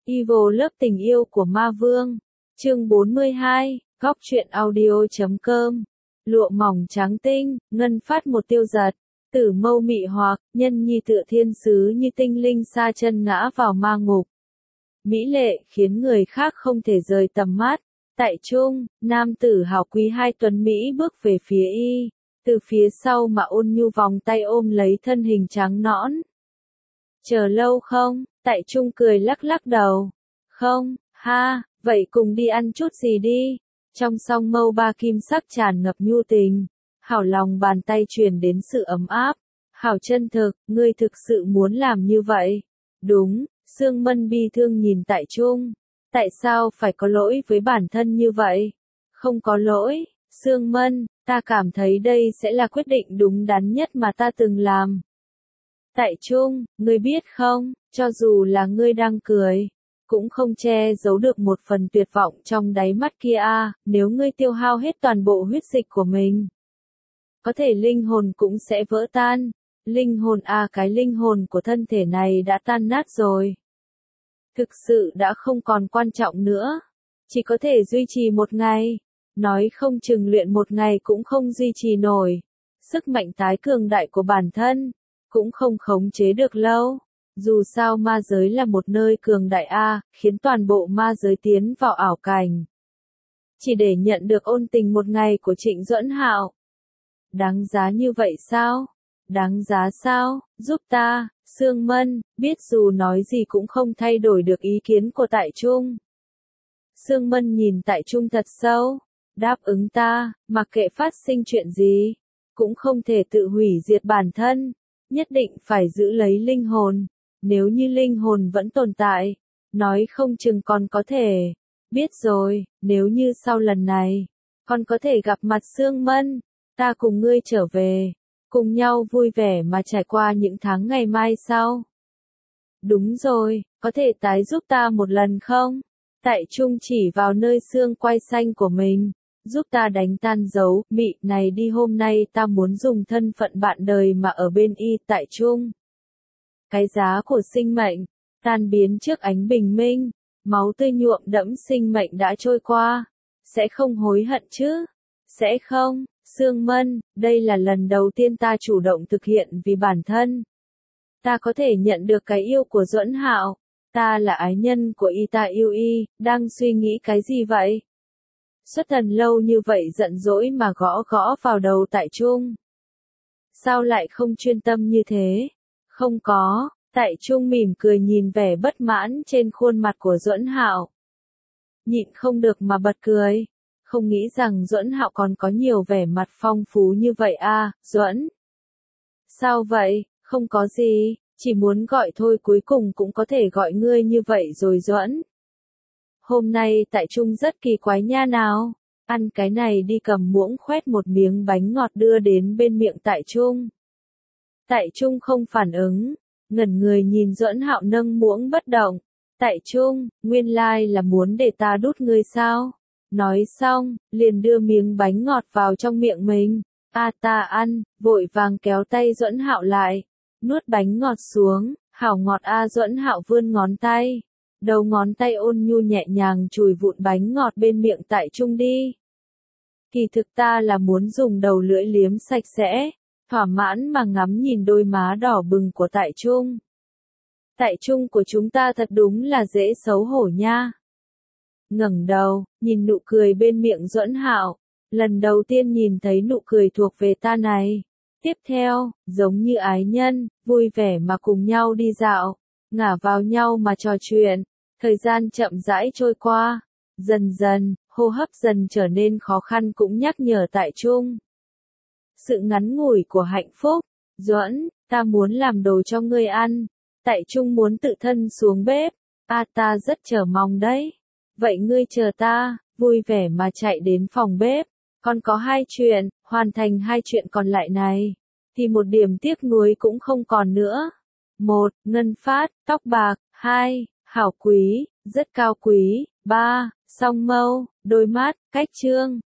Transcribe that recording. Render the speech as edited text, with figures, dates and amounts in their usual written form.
Evil Love tình yêu của ma vương. Chương 42, góc truyện audio.com. Lụa mỏng trắng tinh, ngân phát một tiêu giật. Tử mâu mị hoặc, nhân nhi tựa thiên sứ như tinh linh sa chân ngã vào ma ngục. Mỹ lệ, khiến người khác không thể rời tầm mắt. Tại trung, nam tử hào quý hai tuấn Mỹ bước về phía y. Từ phía sau mà ôn nhu vòng tay ôm lấy thân hình trắng nõn. Chờ lâu không? Tại trung cười lắc lắc đầu. Không, ha, vậy cùng đi ăn chút gì đi. Trong song mâu ba kim sắc tràn ngập nhu tình. Hảo lòng bàn tay truyền đến sự ấm áp. Hảo chân thực, ngươi thực sự muốn làm như vậy. Đúng, Sương Mân bi thương nhìn tại trung. Tại sao phải có lỗi với bản thân như vậy? Không có lỗi, Sương Mân, ta cảm thấy đây sẽ là quyết định đúng đắn nhất mà ta từng làm. Tại trung, ngươi biết không, cho dù là ngươi đang cười, cũng không che giấu được một phần tuyệt vọng trong đáy mắt kia nếu ngươi tiêu hao hết toàn bộ huyết dịch của mình. Có thể linh hồn cũng sẽ vỡ tan. Linh hồn cái linh hồn của thân thể này đã tan nát rồi. Thực sự đã không còn quan trọng nữa. Chỉ có thể duy trì một ngày. Nói không chừng luyện một ngày cũng không duy trì nổi. Sức mạnh tái cường đại của bản thân cũng không khống chế được lâu. Dù sao ma giới là một nơi cường đại khiến toàn bộ ma giới tiến vào ảo cảnh. Chỉ để nhận được ôn tình một ngày của Trịnh Duẫn Hạo. Đáng giá như vậy sao? Đáng giá sao? Giúp ta, Sương Mân, biết dù nói gì cũng không thay đổi được ý kiến của Tại Trung. Sương Mân nhìn Tại Trung thật sâu. Đáp ứng ta, mặc kệ phát sinh chuyện gì, cũng không thể tự hủy diệt bản thân. Nhất định phải giữ lấy linh hồn. Nếu như linh hồn vẫn tồn tại, nói không chừng còn có thể. Biết rồi, nếu như sau lần này, còn có thể gặp mặt Sương Mân, ta cùng ngươi trở về, cùng nhau vui vẻ mà trải qua những tháng ngày mai sau. Đúng rồi, có thể tái giúp ta một lần không? Tại Trung chỉ vào nơi xương quai xanh của mình, giúp ta đánh tan dấu mị này đi, hôm nay ta muốn dùng thân phận bạn đời mà ở bên y. Tại Trung. Cái giá của sinh mệnh, tan biến trước ánh bình minh, máu tươi nhuộm đẫm sinh mệnh đã trôi qua, sẽ không hối hận chứ? Sẽ không, Sương Mân, đây là lần đầu tiên ta chủ động thực hiện vì bản thân. Ta có thể nhận được cái yêu của Duẫn Hạo, ta là ái nhân của y, ta yêu y, đang suy nghĩ cái gì vậy? Xuất thần lâu như vậy giận dỗi mà gõ gõ vào đầu Tại Trung. Sao lại không chuyên tâm như thế? Không có, Tại Trung mỉm cười nhìn vẻ bất mãn trên khuôn mặt của Duẫn Hạo. Nhịn không được mà bật cười. Không nghĩ rằng Duẫn Hạo còn có nhiều vẻ mặt phong phú như vậy Duẫn. Sao vậy, không có gì, chỉ muốn gọi thôi, cuối cùng cũng có thể gọi ngươi như vậy rồi Duẫn. Hôm nay Tại Trung rất kỳ quái nha nào. Ăn cái này đi, cầm muỗng khoét một miếng bánh ngọt đưa đến bên miệng Tại Trung. Tại Trung không phản ứng, ngẩn người nhìn Duẫn Hạo nâng muỗng bất động. Tại Trung, nguyên lai là muốn để ta đút ngươi sao? Nói xong, liền đưa miếng bánh ngọt vào trong miệng mình. Ta ăn, vội vàng kéo tay Duẫn Hạo lại. Nuốt bánh ngọt xuống, hảo ngọt Duẫn Hạo vươn ngón tay. Đầu ngón tay ôn nhu nhẹ nhàng chùi vụn bánh ngọt bên miệng Tại Trung đi. Kỳ thực ta là muốn dùng đầu lưỡi liếm sạch sẽ. Thỏa mãn mà ngắm nhìn đôi má đỏ bừng của Tại Trung. Tại Trung của chúng ta thật đúng là dễ xấu hổ nha. Ngẩng đầu, nhìn nụ cười bên miệng Duẫn Hạo. Lần đầu tiên nhìn thấy nụ cười thuộc về ta này. Tiếp theo, giống như ái nhân, vui vẻ mà cùng nhau đi dạo, ngả vào nhau mà trò chuyện. Thời gian chậm rãi trôi qua. Dần dần, hô hấp dần trở nên khó khăn cũng nhắc nhở Tại Trung. Sự ngắn ngủi của hạnh phúc. Duẫn, ta muốn làm đồ cho ngươi ăn. Tại Trung muốn tự thân xuống bếp. Ta rất chờ mong đấy. Vậy ngươi chờ ta, vui vẻ mà chạy đến phòng bếp. Còn có 2 chuyện, hoàn thành 2 chuyện còn lại này, thì một điểm tiếc nuối cũng không còn nữa. 1. Ngân phát, tóc bạc. 2. Hảo quý, rất cao quý. 3. Song mâu, đôi mắt, cách trương.